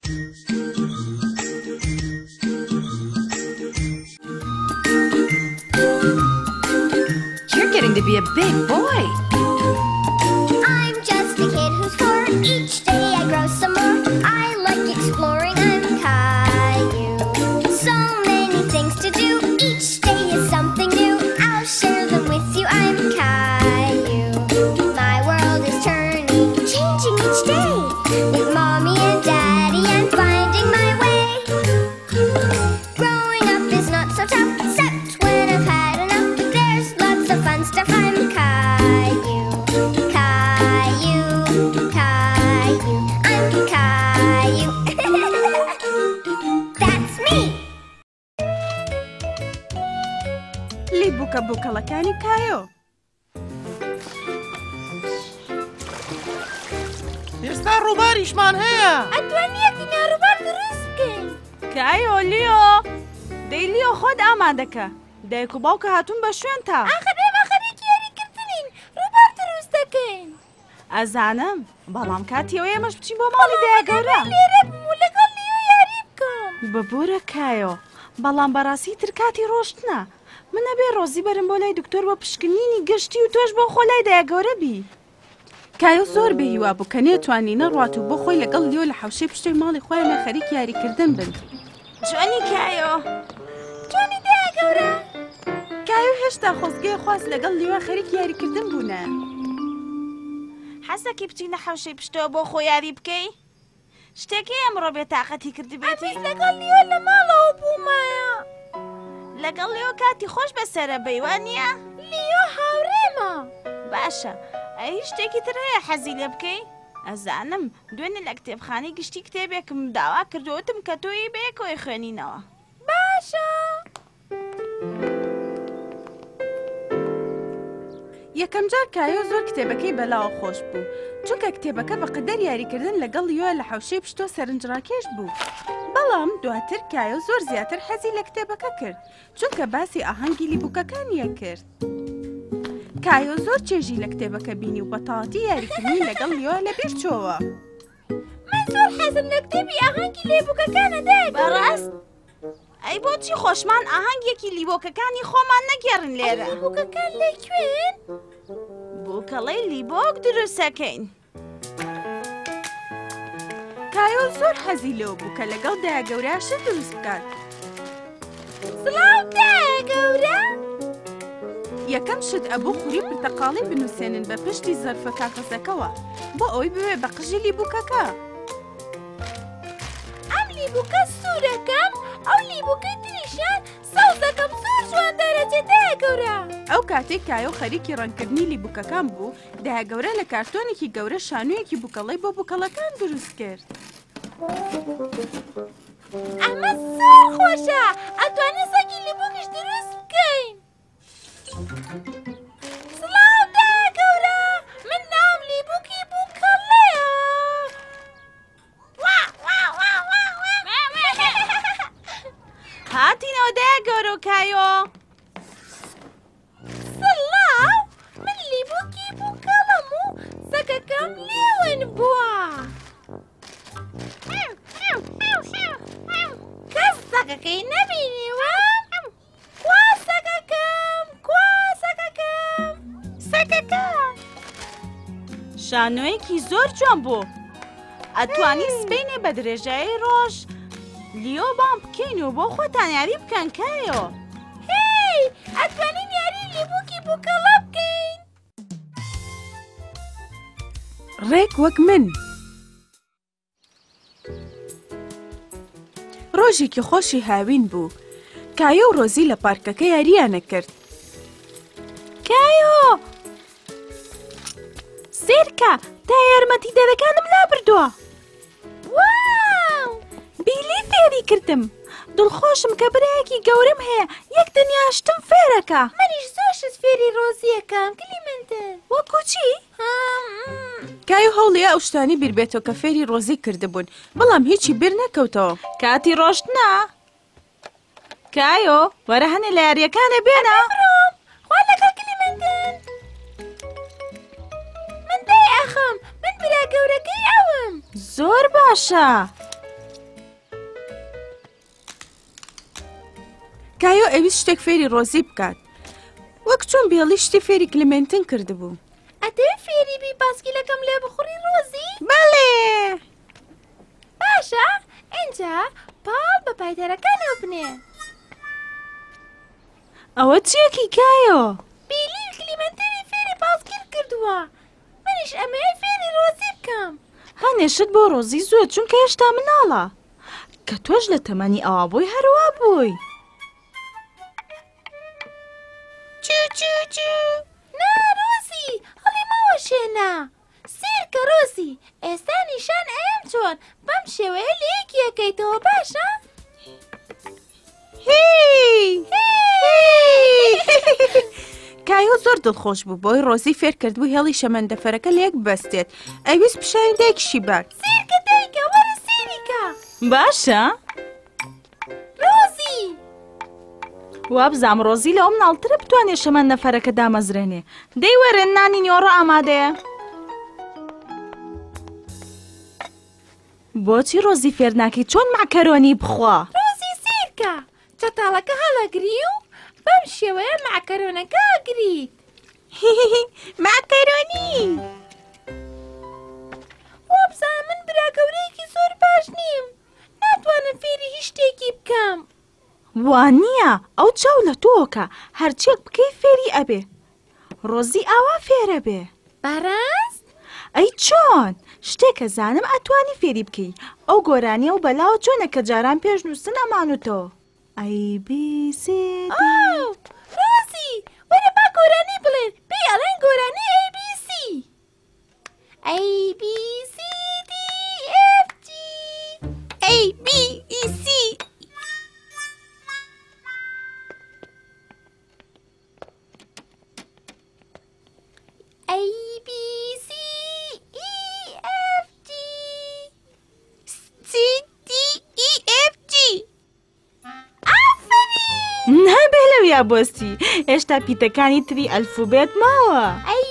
You're getting to be a big boy. I'm just a kid who's 4. Each day I grow some more. I like exploring. I'm Caillou. So many things to do. Each day is something new. I'll share them with you. I'm Caillou. My world is turning, changing each day. With Mommy and Daddy, I'm finding my way. Growing up is not so tough, except when I've had enough. But there's lots of fun stuff. I'm Caillou. Caillou, Caillou, I'm Caillou. That's me. لی بووکە بووکەڵەکانی کایۆ. ئێستا ڕووباریشمان هەیە. ئەتوانیەتی ناڕووبار دروست بکەین. کایۆ لیۆ دەی لیۆ خۆت ئامادەکە. دایک و باوکە هاتوون بە شوێن تا. ئاخر ئێمە خەریکی یاریکردنین. ڕووبار دروست دەکەین. ئەزانم بەڵام کاتیەوە ئێمەش بچین بۆ ماڵی دایە گەورە. لێرە بم و لەگەڵ لیۆ یاری بکەم. ببوورە کایۆ بەڵام بەڕاستی تر کاتی ڕۆشتنە. منە بێ ڕۆزی بەرم بۆ لای دکتۆر بۆ پشکنینی گشتی و تۆش بۆ خۆ لای دایە گەورە بی. کایۆ زۆر بێهیوا بوو کە نێتوانی نەڕوات و بۆ خۆی لەگەڵ لیۆ لە حەوشەی پشتەوەی ماڵی خۆیانە خەریک یاریکردن بن. جوانی کایۆ. جوانی دایە گەورە. کایۆ هێشتا خۆزگەی خواست لەگەڵ لیۆ خەریک یاریکردن بوونە. حەزەکی بچینە حەوشەی پشتەوە بۆ خۆ یاری بکەی؟ شتێکی ئەمڕۆ بێتاقەتی کردی بێتی؟ ئەمەش لەگەڵ لیۆ لە ماڵەوە بوومایە. لەگەڵ لیۆ کاتی خۆش بەسەرە بەی وانییە؟ لیۆ هاوڕێمە. باشە ئەی شتێکی تر هەیە حەزی لێ بکەی؟ ئەزانم دوێنێ لە کتێبخانەی گشتی کتێبێکم داوا کردووتم کە تۆی بەیەکەوەی خوێنینەوە. باشە. یەکەم جار کایۆ زۆر کتێبەکەی بەلاوە خۆش بوو چونکە کتێبەکە بەقەدەر یاریکردن لەگەڵ لیۆ لە حەوشەی پشتۆ سەرنجڕاکێش بوو. بەڵام دواتر کایۆ زۆر زیاتر حەزی لە کتێبەکە کرد چونکە باسی ئاهەنگی لیبووکەکانیە کرد. کایۆ زۆر چێژی لە کتێبەکە بینی و بەتەواوەتی یاریکردنی لەگەڵ لیۆ لەبیر چۆوە. من زۆر حەزم لە کتێبی ئاهەنگی لێبووکەکانە دایە. بەڕاست؟ ئەی بۆچی خۆشمان ئاهەنگێکی لیبۆکەکانی خۆمان نەگێڕن لێرە؟ لیبووکەکان لەکوێن؟ بووکەڵەی لیبۆک دروستەکەین. کایۆ زۆر حەزی لەوە بوو کە لەگەڵ دایە گەورەیە شت دروست بکات. سڵاو دایە گەورە. یەکەم شت ئەبوو خوری پرتەقاڵی بنووسێنن بە پشتی زەرفە کاغەزەکەوە بۆ ئەوەی بوێ بە قژی لیبووکەکە. ئەم لیبووکە سوورەکەم ئەو لیبووکەی تریشیان سەوزەکەم زۆر جوان دەرەچێت دایە گەورە. ئەو کاتێک کایۆ خەریکی ڕەنکردنی لیبووکەکان بوو دایە گەورە لە کارتۆنێکی گەورە شانوویەکی بووکەڵەی بۆ بووکەڵەکان دروست کرد. ئەمە زۆر خۆشە. ئەتوانێت سەگی لیبووکیش دروست بکەین. سڵاو دایە گەورە. من ناوم لیبووکی بووکەڵەیە. هاتینەوە دایە گەورە و کایۆ. سڵاو من لیبووکی بووکەڵەم و سەگەکەم لێوێن بووە. کەس سەگەکەی نەبینیوە؟ کوا سەگەکەم کوا سەگەکەم سەگەکەم. شانۆیەکی زۆر جوان بوو. ئەتوانی سبینێ بە درێژایی ڕۆژ لیۆ بام بکەین و بۆ خۆتان یاری بکەن کایۆ. هی ئەتوانین یاری لیبووکی بووکەڵە بکەین. ڕێک وەک من. ڕۆژێکی خۆشی هاوین بوو. کایۆ و ڕۆزی لە پارکەکە یاریانە کرد. کایۆ! سیرکە تا یارمەتی دەرەکانم لابردووە. واو! بیلی فێری کردم. دڵخۆشم کە برایەکی گەورەم هەیە یەک دنیاشتم فێرەکە. منیش زۆر شت فێری ڕۆزیەکەم کلیمەنتن. وەکو چی؟ کایۆ هەوڵی ئەو شتانی بیر بێتەوە کە فێری ڕۆزی کردبوون بەڵام هیچی بیر نەکەوتەوە. کاتی ڕۆشتنە. کایۆ وەرە هەنێ لە یاریەکانە بێنە. خوا لەگەڵ کلیمەنتن. من دای ئەخەم. من برا گەورەکەی ئەوم. زۆر باشە. کایۆ ئەویست شتێک فێری ڕۆزی بکات وەک چۆن بێڵی شتی فێری کلمنتن کردبوو. ئەتەوێت فێری بی باسکیلەکەم لێ بخوڕی ڕۆزی؟ بەڵێ. باشە ئینجا پاڵ بە پایتەرەکانەوە بنێ. ئەوە چیەکی کایۆ؟ بیلی کلیمەنتەری فێری باسکیل کردووە. منیش ئەمەیە فێری ڕۆزی بکەم. هەنێشت بۆ ڕۆزی زووە چونکە هێشتا مناڵە کە تۆش لە تەمەنی ئەوە بووی هەروە بووی. نا ڕۆزی هەڵی ماوە شێنە. سیرکە ڕۆزی ئێستا نیشان ئەم چۆن بەم شێوەیە لە یەکی یەکەیتەوە باشە؟ کایۆ زۆر دڵخۆش بوو بۆی ڕۆزی فێر کردبوو هێڵی شەمەندەفەرەکە لە یەک بەستێت. ئەویست پیشانی دایکیشی بات. سیرکە دایکە وەرە سیریکە. باشە؟ ڕۆزی وا بزانم ڕۆزی لەوە مناڵترە بتوانێت شەمەندەفەرەکە دامەزرێنێ. دەی وەرن نانی نیۆڕە ئامادەیە. بۆچی ڕۆزی فێر ناکەی چۆن ماکەرۆنی بخوا؟ ڕۆزی سیرکە چەتاڵەکە هەڵەگری و بەم شێوەیە ماکەرۆنەکە ئەگریت. ماکەرۆنی. وابزان من براگەورەیەکی زۆر باش نیم. ناتوانم فێری هیچ شتێکی بکەم. وانییە ئەو چاو لە تۆکە هەرچێک بکەی فێری ئەبێ. ڕۆزی ئاوا فێرە بێ. بەڕاست؟ ئەی چۆن؟ شتێکە زانم ئەتوانی فێری بکەی. ئەو گۆرانیە و بەلاوە چۆنە کە جاران پێش نووسن ئەمانوتەوە. ABC ڕۆزی وەرە با گۆرانی بڵێن پێی ئەڵێن گۆرانی ABC. ABCDEFG ABC. نابێ لەویا بۆستی هێشتا پیتەکانی تری ئەلفوبێت ماوە.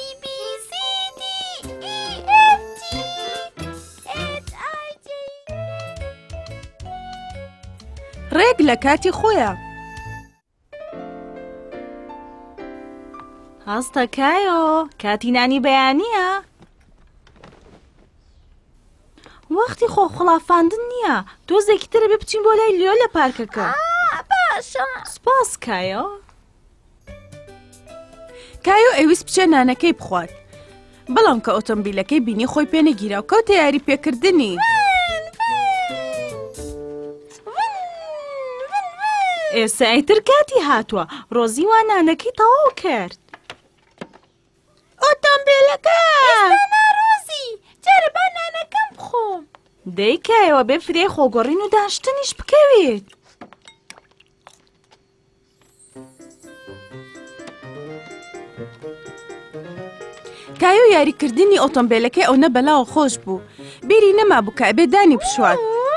ڕێک لە کاتی خۆیە. هەستە کایۆ کاتی نانی بەیانییە. وەختی خۆ خڵافاندن نییە تۆزێکی ترە بێ بچین بۆ لای لیۆ لە پارکەکە. باشە. سپاس کایۆ. کایۆ ئەویست بچێ نانەکەی بخوات بەڵام کە ئۆتۆمبیلەکەی بینی خۆی پێ نەگیرا و کەوتە یاری پێکردنی. ئێستا ئەیتر کاتی هاتووە ڕۆزی وا نانەکەی تەواو کرد. ئۆتۆمبیلەکە ڕۆزی جارە با نانەکەم بخۆم. دەی کایەوە بێ فرێ خۆگۆڕین و داشتنیش بکەوێت. کایۆ یاریکردنی ئۆتۆمبیلەکەی ئەو نەبەلاوە خۆش بوو. بیری نەما بوو کە ئەبێ دانی بشوات.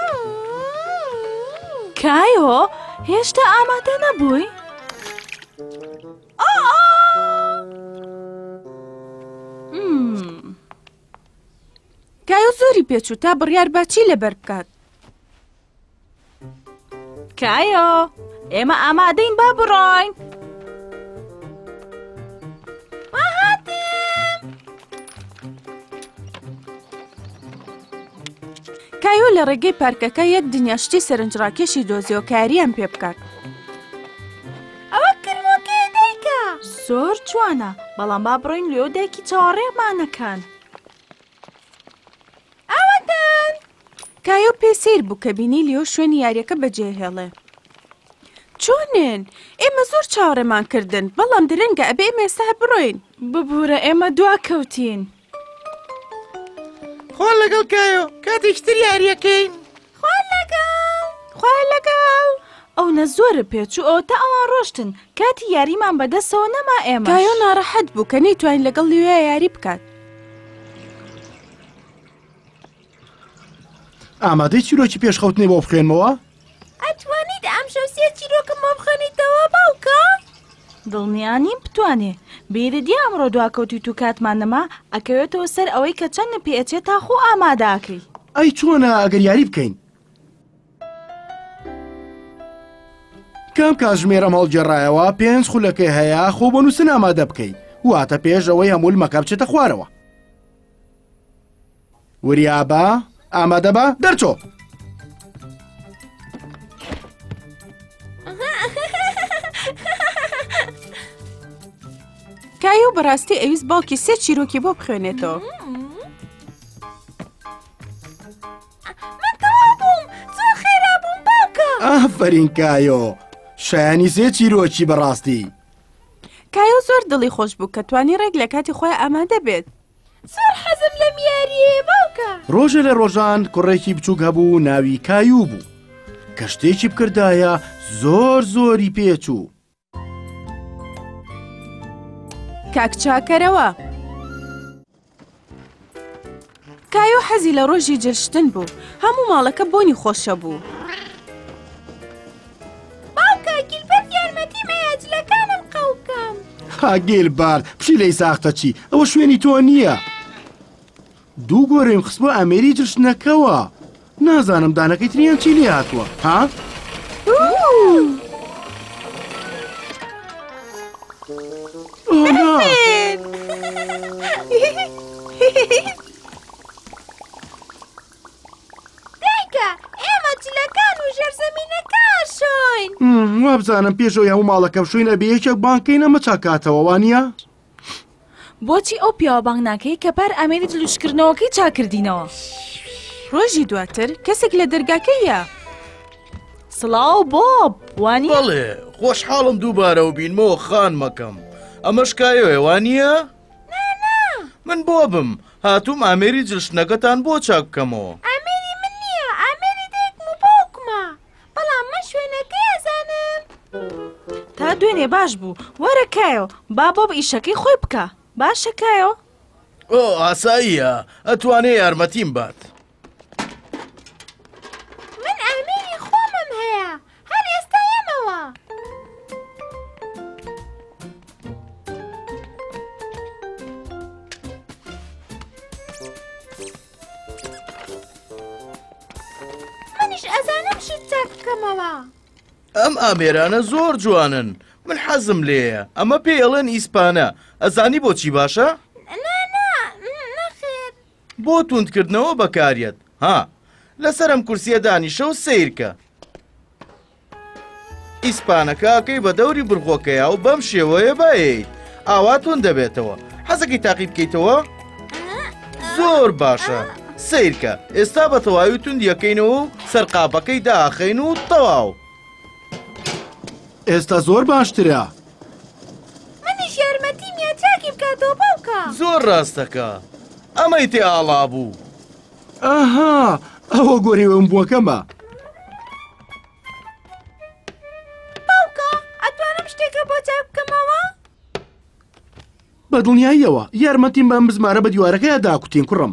کایۆ هێشتا ئامادە نەبووی؟ کایۆ زۆری پێچوو تا بڕیار باچی لەبەر بکات. کایۆ ئێمە ئامادەین با بڕۆین. کایۆ لە ڕێگەی پارکەکە یەک دنیاشتی سەرنجڕاکێشی دۆزیەوە کاریان پێ بکات. ئەوە کرمۆکەیە دایکە. زۆر جوانە بەڵام با بڕۆین لێو دایکی چاوەڕێمانەکان. ئەوەتان. کایۆ پێ سیر بوو کە بینی لیۆ شوێنی یاریەکە بەجێهێڵێ. چۆنن؟ ئێمە زۆر چاوەڕێمان کردن بەڵام درەنگە ئەبێ ئێمە ئێستا بڕۆین. ببوورە ئێمە دواکەوتین. خۆ لەگەڵ کایۆ کاتێکتر یاریەکەین. خوای لەگەڵ. ئەو نە زۆرە پێچوو ئەو تا ئەوان ڕۆشتن کاتی یاریمان بەدەستەوە نەما ئێمە. کایۆ ناڕەحەت بوو کە نەیتوانین لەگەڵ لیۆ یاری بکات. ئامادەی چیرۆکی پێشخەوتنی بۆ بخوێنمەوە؟ ئەتوانیت ئەم شەوسیە چیرۆکم بۆ بخەنیتەوە باوکە؟ دڵنیانیم بتوانێ بیردی ئەمڕۆ دواکەوتی تو کاتمان نەما ئەکەوێتەوە سەر ئەوەی کە چەندە پێچێت تاخۆ ئاماداکەی. ئەی چۆنە ئەگەر یاری بکەین؟ کام کاتژمێرەم هەڵگێڕایەوە 5 خولەکەی هەیە خۆ بۆ نووسن ئامادە بکەیت واتە پێش ئەوەی هەموو لمەکە بچێتە خوارەوە. وریابە ئامادە بە دەرچۆ. کایۆ بەڕاستی ئەویست باوکی 3 چیرۆکی بۆ بخوێنێتەوە. ئافرین کایۆ، شایانی 3 چیرۆکی بەڕاستی. کایۆ زۆر دڵی خۆش بوو کە توانی ڕێک لە کاتی خۆی ئامادە بێت. زۆر حەزم لە میاریە باوکە. ڕۆژە لە ڕۆژان کوڕێکی بچووک هەبوو ناوی کایوو بوو کە شتێکی بکردایە زۆر زۆری پێچوو. کاک چاکەرەوە. کایۆ حەزی لە ڕۆژی جلشتن بوو. هەموو ماڵەکە بۆنی خۆشە بوو. گیلبەرت یارمەتیم ئەیە جلەکانم قەو بکەم. گیلبەرت پشی لەی ساختە چی؟ ئەوە شوێنی تۆ نییە. 2 گۆرەیم خستبووە ئەمێری جلشتنەکەوە. نازانم دانەکەی تریان چی لێ هاتووە ها؟ دایکە ئێمە جلەکان و ژێرزەمینەکان شۆین. وا بزانم پێشەوەی هەموو ماڵەکەم شوێنە بە یەکێک بانکەی نەمە چاکاتەوە وانە؟ بۆچی ئەو پیاوە بانگ ناکەی کە پار ئەمێری دلوشکردنەوەکەی چاکردینەوە؟ ڕۆژی دواتر کەسێک لە دەرگاکەیە. سڵاو بۆب وانی؟ بەڵێ خۆشحاڵم دووبارە و بینمەوە خان مەکەم. ئەمەش کایۆ وانە؟ من بۆبم هاتووم ئامێری جلشتنەکەتان بۆ چاک بکەمەوە. ئامێری من نییە، ئامێری دایکم و باوکمە. بەڵام من شوێنەکەی ئەزانم. تا دوێنێ باش بوو. وەرە کایۆ با بۆب ئیشەکەی خۆی بکە. باشە کایۆ؟ ئۆ ئاساییە ئەتوانێ یارمەتیم بات. من ئامێری خۆمم هەیە. هەر ئێستا ئێمەوە. منیش ئەزانم شت چاک بکەمەوە. ئەم ئامێرانە زۆر جوانن. من حەزم لێیە. ئەمە پێڵێن ئیسپانە. ئەزانی بۆچی باشە؟ نەخێر. بۆ توندکردنەوە بەکارێت. ها لەسەرم کورسیە دانیشە و سیرکە. ئیسپانەکەکەی بە دەوری بڕخۆکەیە و بەم شێوەیە بەیت ئاوا تون دەبێتەوە. حەزەکەی تاقی بکەیتەوە؟ زۆر باشە. سیرکە ئێستا بە تەواوی توندیەکەینەوە و سەرقاپەکەی داخەین و تەواو. ئێستا زۆر باشترە. منیش یارمەتیم یا چاکی بکاتەوە باوکە. زۆر ڕاستەکە. ئەمەی تێ ئاڵا بوو. ئاها ئەوە گۆرەوەم بووەکەمە. باوکە ئەتوانم شتێکە بۆ چاک بکەمەوە؟ بە دڵنیاییەوە یارمەتیم بەم بزمارە بە دیوارەکەیە داکوتین کوڕم.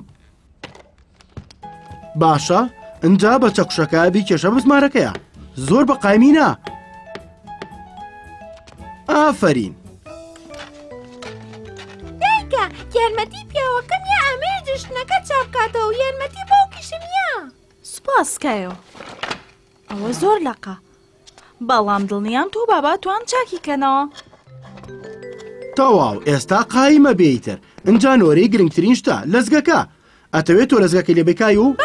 باشە ئەنجا بە چەکوشەکە بی کێشە بزمارەکەیە. زۆر بە قایمینە. ئافرین. دایکە یارمەتی پیاوەکەم یا ئامێری جلشتنەکە چاک بکاتەوە و یارمەتی باوکیشم یا. سوپاس کایۆ. ئەوە زۆر لەقە. بەڵام دڵنیام تۆ بابا توان چاکی کەنەوە. تەواو ئێستا قایمە بێیتر. ئەنجا نۆرەی گرنگترین شتە لەزگەکە. ئەتەوێت تۆ لەزگەکەی لێ بکای و؟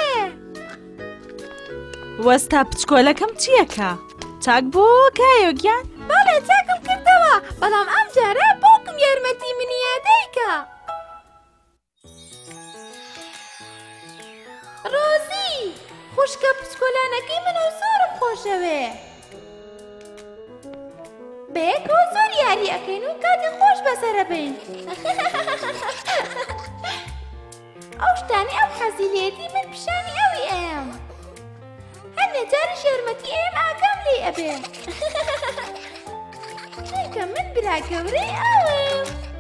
وەستا پچکۆلەکەم چیەکە؟ چاک بۆ کایۆ گیان؟ بەڵێ چاکم کردەوە. بەڵام ئەم جارە باوکم یارمەتی منیە دایکە. ڕۆزی خوشکە پچکۆلانەکەی منە و زۆرم خۆشەوێ. بەیەکەوە زۆر یاری ئەەکەین و کاتی خۆش بەسەرە بین. ئەو شتانی ئەو حەزیلێتی من پیشانی ئەوی ئەم. هەر نەجارش یارمەتی ئێم ئاگام لێ ئەبێ. چونکە من برا گەورەی ئەوم.